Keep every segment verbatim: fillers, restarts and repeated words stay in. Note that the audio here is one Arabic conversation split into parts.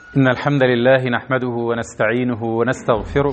إن الحمد لله نحمده ونستعينه ونستغفره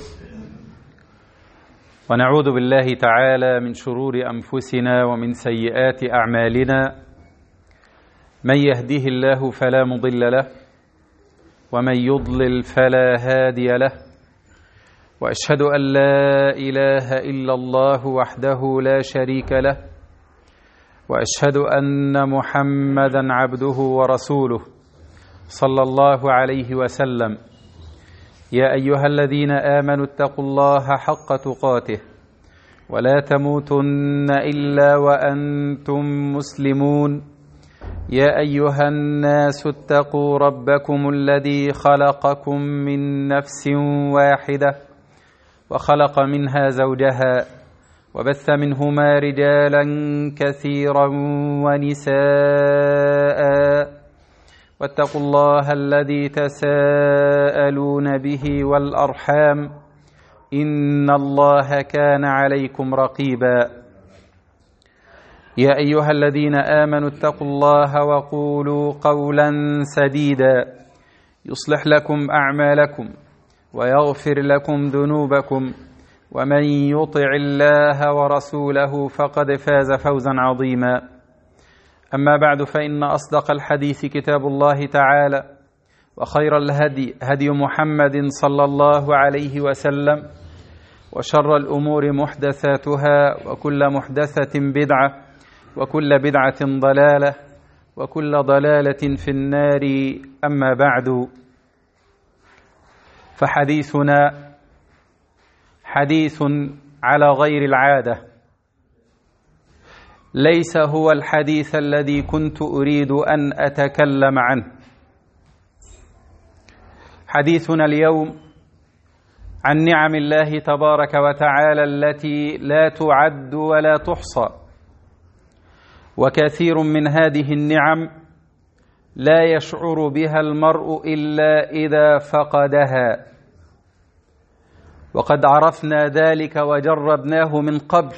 ونعوذ بالله تعالى من شرور أنفسنا ومن سيئات أعمالنا. من يهده الله فلا مضل له ومن يضلل فلا هادي له، وأشهد أن لا إله إلا الله وحده لا شريك له، وأشهد أن محمدا عبده ورسوله صلى الله عليه وسلم. يا أيها الذين آمنوا اتقوا الله حق تقاته ولا تموتن إلا وأنتم مسلمون. يا أيها الناس اتقوا ربكم الذي خلقكم من نفس واحدة وخلق منها زوجها وبث منهما رجالا كثيرا ونساء، واتقوا الله الذي تساءلون به والأرحام إن الله كان عليكم رقيبا. يا أيها الذين آمنوا اتقوا الله وقولوا قولا سديدا يصلح لكم أعمالكم ويغفر لكم ذنوبكم، ومن يطع الله ورسوله فقد فاز فوزا عظيما. أما بعد، فإن أصدق الحديث كتاب الله تعالى، وخير الهدي هدي محمد صلى الله عليه وسلم، وشر الأمور محدثاتها، وكل محدثة بدعة، وكل بدعة ضلالة، وكل ضلالة في النار. أما بعد، فحديثنا حديث على غير العادة، ليس هو الحديث الذي كنت أريد أن أتكلم عنه. حديثنا اليوم عن نعم الله تبارك وتعالى التي لا تعد ولا تحصى، وكثير من هذه النعم لا يشعر بها المرء إلا إذا فقدها، وقد عرفنا ذلك وجربناه من قبل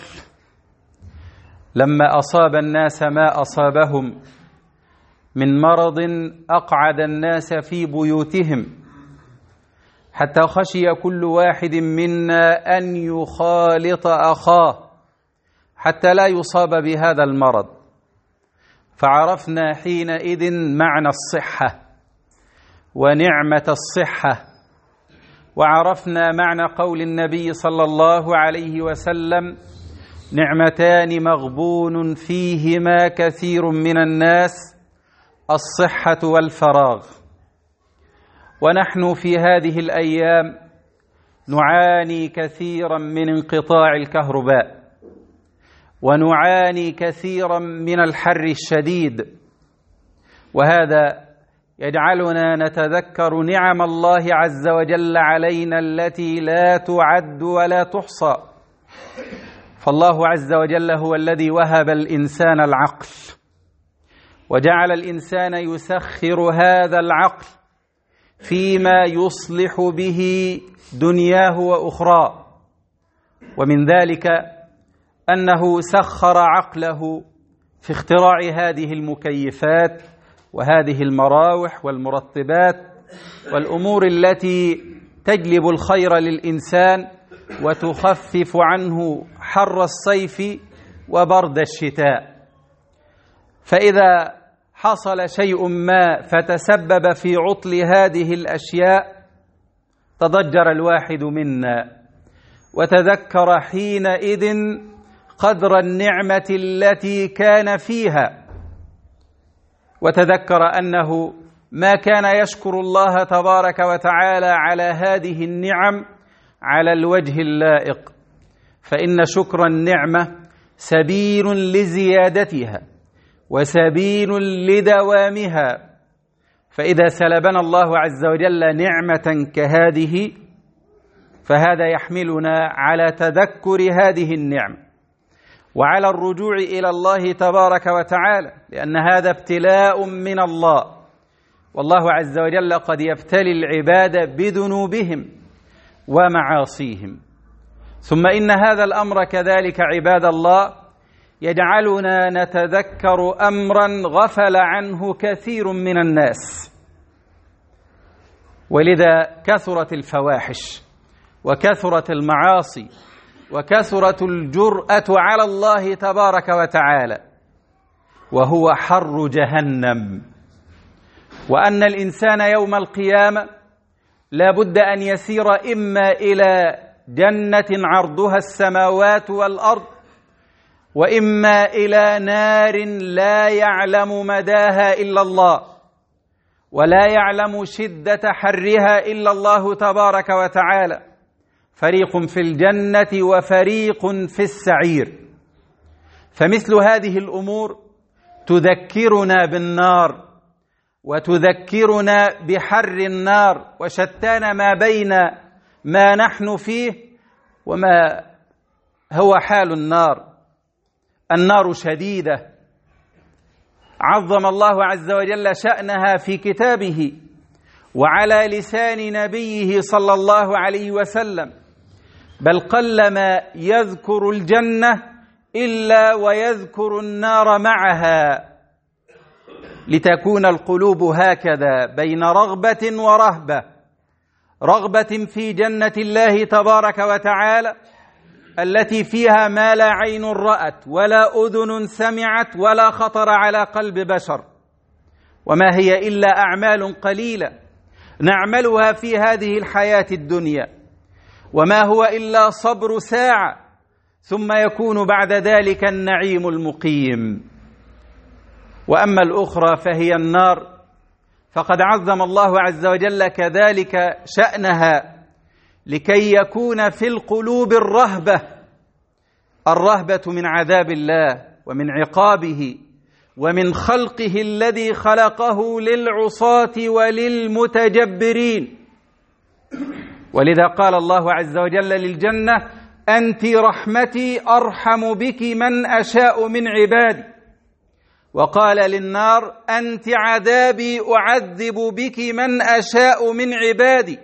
لما أصاب الناس ما أصابهم من مرض أقعد الناس في بيوتهم، حتى خشي كل واحد منا أن يخالط أخاه حتى لا يصاب بهذا المرض. فعرفنا حينئذ معنى الصحة ونعمة الصحة، وعرفنا معنى قول النبي صلى الله عليه وسلم: نعمتان مغبون فيهما كثير من الناس، الصحة والفراغ. ونحن في هذه الأيام نعاني كثيرا من انقطاع الكهرباء، ونعاني كثيرا من الحر الشديد، وهذا يجعلنا نتذكر نعم الله عز وجل علينا التي لا تعد ولا تحصى. فالله عز وجل هو الذي وهب الإنسان العقل، وجعل الإنسان يسخر هذا العقل فيما يصلح به دنياه وأخراه. ومن ذلك أنه سخر عقله في اختراع هذه المكيفات وهذه المراوح والمرطبات والأمور التي تجلب الخير للإنسان وتخفف عنه حر الصيف وبرد الشتاء. فإذا حصل شيء ما فتسبب في عطل هذه الأشياء، تضجر الواحد منا وتذكر حينئذ قدر النعمة التي كان فيها، وتذكر أنه ما كان يشكر الله تبارك وتعالى على هذه النعم على الوجه اللائق، فإن شكر النعمة سبيل لزيادتها وسبيل لدوامها. فإذا سلبنا الله عز وجل نعمة كهذه، فهذا يحملنا على تذكر هذه النعم وعلى الرجوع إلى الله تبارك وتعالى، لأن هذا ابتلاء من الله، والله عز وجل قد يبتلي العباد بذنوبهم ومعاصيهم. ثم إن هذا الأمر كذلك عباد الله يجعلنا نتذكر أمرا غفل عنه كثير من الناس، ولذا كثرت الفواحش وكثرت المعاصي وكثرت الجرأة على الله تبارك وتعالى، وهو حر جهنم. وأن الإنسان يوم القيامة لا بد أن يسير إما إلى جنة عرضها السماوات والأرض، وإما إلى نار لا يعلم مداها إلا الله، ولا يعلم شدة حرها إلا الله تبارك وتعالى. فريق في الجنة وفريق في السعير. فمثل هذه الأمور تذكرنا بالنار وتذكرنا بحر النار، وشتان ما بين ما نحن فيه وما هو حال النار. النار شديدة عظم الله عز وجل شأنها في كتابه وعلى لسان نبيه صلى الله عليه وسلم، بل قلما يذكر الجنة إلا ويذكر النار معها، لتكون القلوب هكذا بين رغبة ورهبة، رغبة في جنة الله تبارك وتعالى التي فيها ما لا عين رأت ولا أذن سمعت ولا خطر على قلب بشر، وما هي إلا أعمال قليلة نعملها في هذه الحياة الدنيا، وما هو إلا صبر ساعة ثم يكون بعد ذلك النعيم المقيم. وأما الأخرى فهي النار، فقد عظم الله عز وجل كذلك شأنها لكي يكون في القلوب الرهبة، الرهبة من عذاب الله ومن عقابه ومن خلقه الذي خلقه للعصاة وللمتجبرين. ولذا قال الله عز وجل للجنة: أنت رحمتي أرحم بك من أشاء من عبادي. وقال للنار: أنت عذابي أعذب بك من أشاء من عبادي،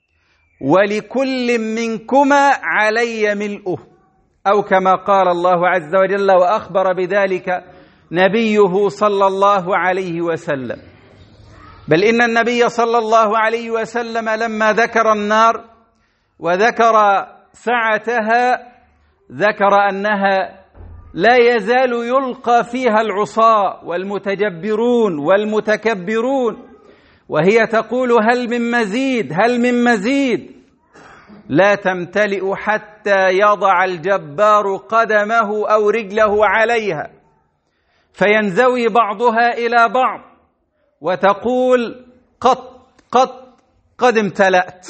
ولكل منكما علي ملؤه، أو كما قال الله عز وجل وأخبر بذلك نبيه صلى الله عليه وسلم. بل إن النبي صلى الله عليه وسلم لما ذكر النار وذكر سعتها ذكر أنها لا يزال يلقى فيها العصاة والمتجبرون والمتكبرون، وهي تقول: هل من مزيد، هل من مزيد، لا تمتلئ حتى يضع الجبار قدمه أو رجله عليها، فينزوي بعضها إلى بعض وتقول: قط قط قد امتلأت.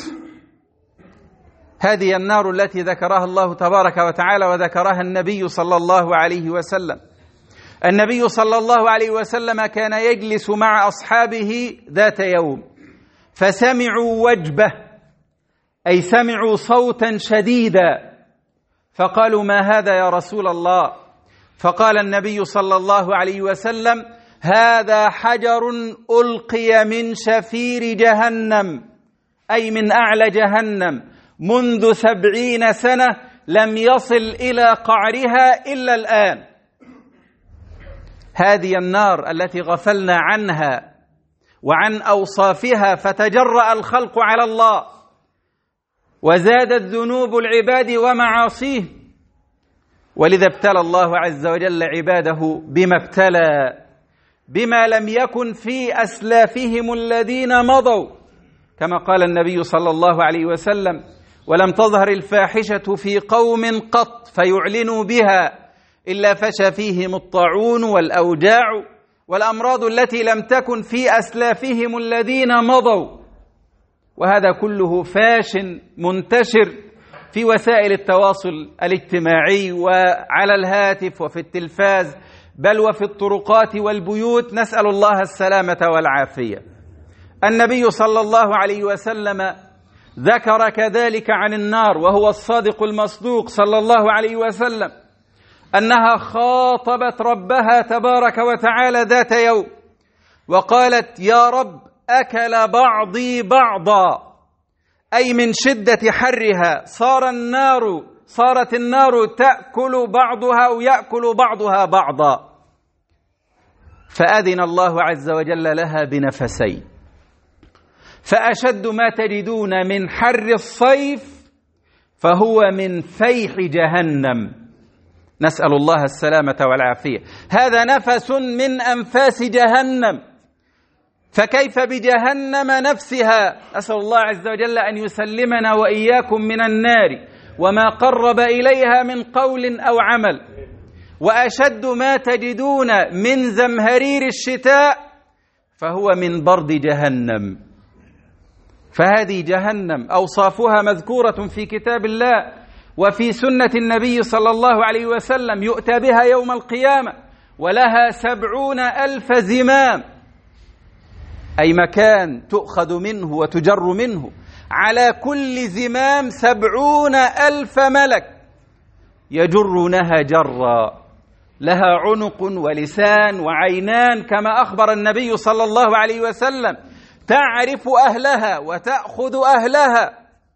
هذه النار التي ذكرها الله تبارك وتعالى وذكرها النبي صلى الله عليه وسلم. النبي صلى الله عليه وسلم كان يجلس مع أصحابه ذات يوم فسمعوا وجبة، أي سمعوا صوتا شديدا، فقالوا: ما هذا يا رسول الله؟ فقال النبي صلى الله عليه وسلم: هذا حجر ألقي من شفير جهنم، أي من أعلى جهنم، منذ سبعين سنة لم يصل إلى قعرها إلا الآن. هذه النار التي غفلنا عنها وعن أوصافها فتجرأ الخلق على الله، وزادت ذنوب العباد ومعاصيه، ولذا ابتلى الله عز وجل عباده بما ابتلى، بما لم يكن في أسلافهم الذين مضوا، كما قال النبي صلى الله عليه وسلم: ولم تظهر الفاحشة في قوم قط فيعلنوا بها إلا فشى فيهم الطاعون والأوجاع والأمراض التي لم تكن في أسلافهم الذين مضوا. وهذا كله فاش منتشر في وسائل التواصل الاجتماعي وعلى الهاتف وفي التلفاز، بل وفي الطرقات والبيوت، نسأل الله السلامة والعافية. النبي صلى الله عليه وسلم ذكر كذلك عن النار، وهو الصادق المصدوق صلى الله عليه وسلم، أنها خاطبت ربها تبارك وتعالى ذات يوم وقالت: يا رب، أكل بعضي بعضا، أي من شدة حرها صار النار صارت النار تأكل بعضها أو يأكل بعضها بعضا. فأذن الله عز وجل لها بنفسين، فأشد ما تجدون من حر الصيف فهو من فيح جهنم، نسأل الله السلامة والعافية. هذا نفس من أنفاس جهنم، فكيف بجهنم نفسها؟ أسأل الله عز وجل أن يسلمنا وإياكم من النار وما قرب إليها من قول أو عمل. وأشد ما تجدون من زمهرير الشتاء فهو من برد جهنم. فهذه جهنم أوصافها مذكورة في كتاب الله وفي سنة النبي صلى الله عليه وسلم، يؤتى بها يوم القيامة ولها سبعون ألف زمام، أي مكان تؤخذ منه وتجر منه، على كل زمام سبعون ألف ملك يجرونها جرا، لها عنق ولسان وعينان كما أخبر النبي صلى الله عليه وسلم، تعرف أهلها وتأخذ أهلها.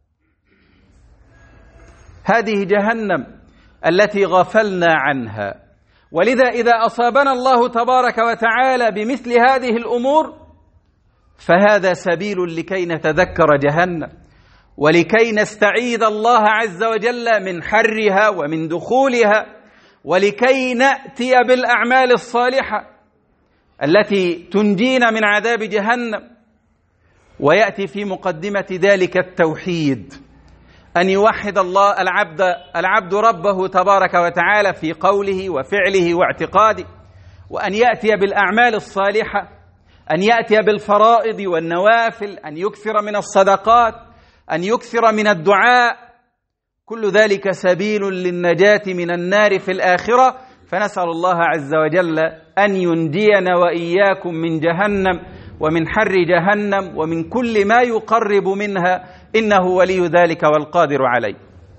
هذه جهنم التي غفلنا عنها. ولذا إذا أصابنا الله تبارك وتعالى بمثل هذه الأمور فهذا سبيل لكي نتذكر جهنم، ولكي نستعيذ الله عز وجل من حرها ومن دخولها، ولكي نأتي بالأعمال الصالحة التي تنجينا من عذاب جهنم. ويأتي في مقدمة ذلك التوحيد، أن يوحد الله العبد العبد ربه تبارك وتعالى في قوله وفعله واعتقاده، وأن يأتي بالأعمال الصالحة، أن يأتي بالفرائض والنوافل، أن يكثر من الصدقات، أن يكثر من الدعاء. كل ذلك سبيل للنجاة من النار في الآخرة. فنسأل الله عز وجل أن ينجينا وإياكم من جهنم ومن حر جهنم ومن كل ما يقرب منها، إنه ولي ذلك والقادر عليه.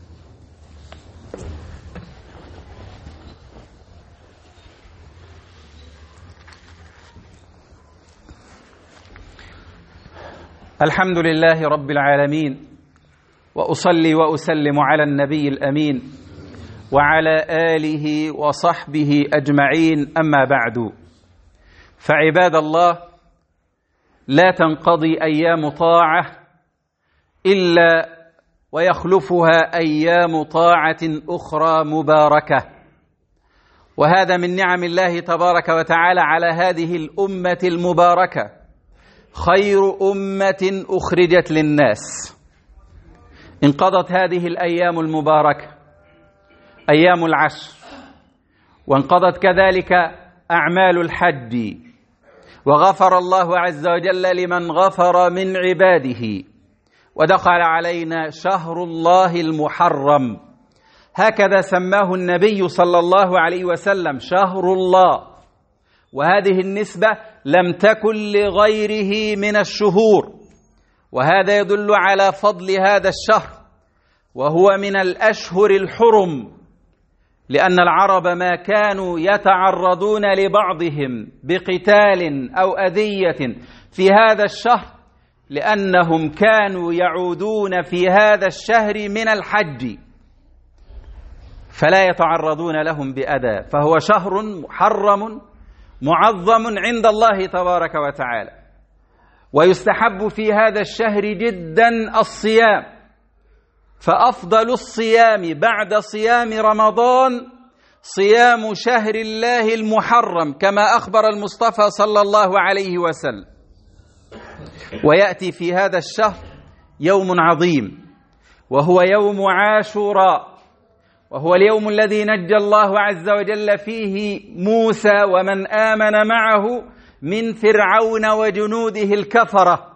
الحمد لله رب العالمين، وأصلي وأسلم على النبي الأمين وعلى آله وصحبه أجمعين، أما بعد. فعباد الله، لا تنقضي أيام طاعة إلا ويخلفها أيام طاعة أخرى مباركة، وهذا من نعم الله تبارك وتعالى على هذه الأمة المباركة، خير أمة أخرجت للناس. انقضت هذه الأيام المباركة، أيام العشر، وانقضت كذلك أعمال الحج، وغفر الله عز وجل لمن غفر من عباده، ودخل علينا شهر الله المحرم، هكذا سماه النبي صلى الله عليه وسلم، شهر الله. وهذه النسبة لم تكن لغيره من الشهور، وهذا يدل على فضل هذا الشهر، وهو من الأشهر الحرم، لأن العرب ما كانوا يتعرضون لبعضهم بقتال أو أذية في هذا الشهر، لأنهم كانوا يعودون في هذا الشهر من الحج، فلا يتعرضون لهم بأذى، فهو شهر محرم معظم عند الله تبارك وتعالى. ويستحب في هذا الشهر جدا الصيام، فأفضل الصيام بعد صيام رمضان صيام شهر الله المحرم، كما أخبر المصطفى صلى الله عليه وسلم. ويأتي في هذا الشهر يوم عظيم، وهو يوم عاشوراء، وهو اليوم الذي نجى الله عز وجل فيه موسى ومن آمن معه من فرعون وجنوده الكفرة.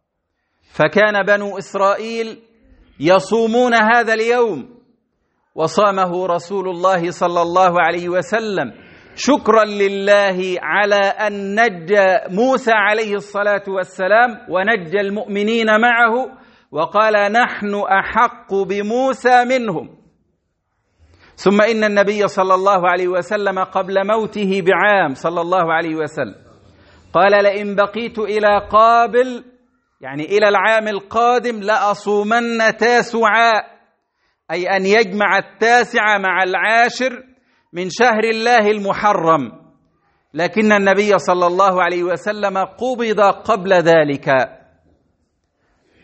فكان بنو إسرائيل يصومون هذا اليوم، وصامه رسول الله صلى الله عليه وسلم شكرا لله على أن نجى موسى عليه الصلاة والسلام ونجى المؤمنين معه، وقال نحن أحق بموسى منهم. ثم إن النبي صلى الله عليه وسلم قبل موته بعام صلى الله عليه وسلم قال لئن بقيت إلى قابل، يعني إلى العام القادم، لأصومن تاسعاء، أي أن يجمع التاسع مع العاشر من شهر الله المحرم. لكن النبي صلى الله عليه وسلم قبض قبل ذلك،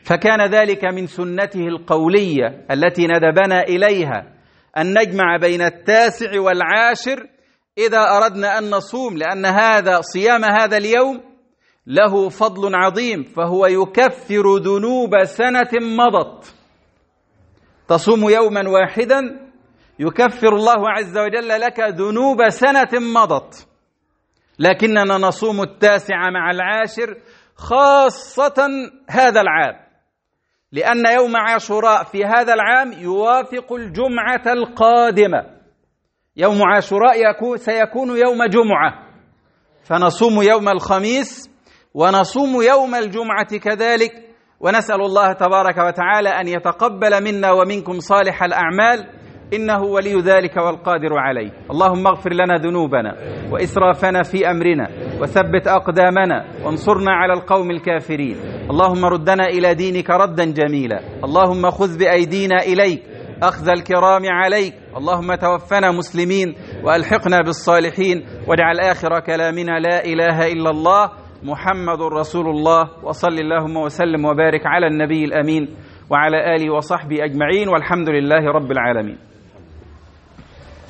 فكان ذلك من سنته القولية التي ندبنا إليها أن نجمع بين التاسع والعاشر إذا أردنا أن نصوم، لأن هذا صيام هذا اليوم له فضل عظيم، فهو يكفر ذنوب سنة مضت. تصوم يوما واحدا يكفر الله عز وجل لك ذنوب سنة مضت، لكننا نصوم التاسع مع العاشر خاصة هذا العام، لأن يوم عاشوراء في هذا العام يوافق الجمعة القادمة. يوم عاشوراء يكون سيكون يوم جمعة، فنصوم يوم الخميس ونصوم يوم الجمعة كذلك، ونسأل الله تبارك وتعالى أن يتقبل منا ومنكم صالح الأعمال، إنه ولي ذلك والقادر عليه. اللهم اغفر لنا ذنوبنا وإسرافنا في أمرنا وثبت أقدامنا وانصرنا على القوم الكافرين. اللهم ردنا إلى دينك ردا جميلا، اللهم خذ بأيدينا إليك أخذ الكرام عليك. اللهم توفنا مسلمين وألحقنا بالصالحين، واجعل آخر كلامنا لا إله إلا الله محمد رسول الله. وصل اللهم وسلم وبارك على النبي الأمين وعلى آله وصحبه أجمعين، والحمد لله رب العالمين.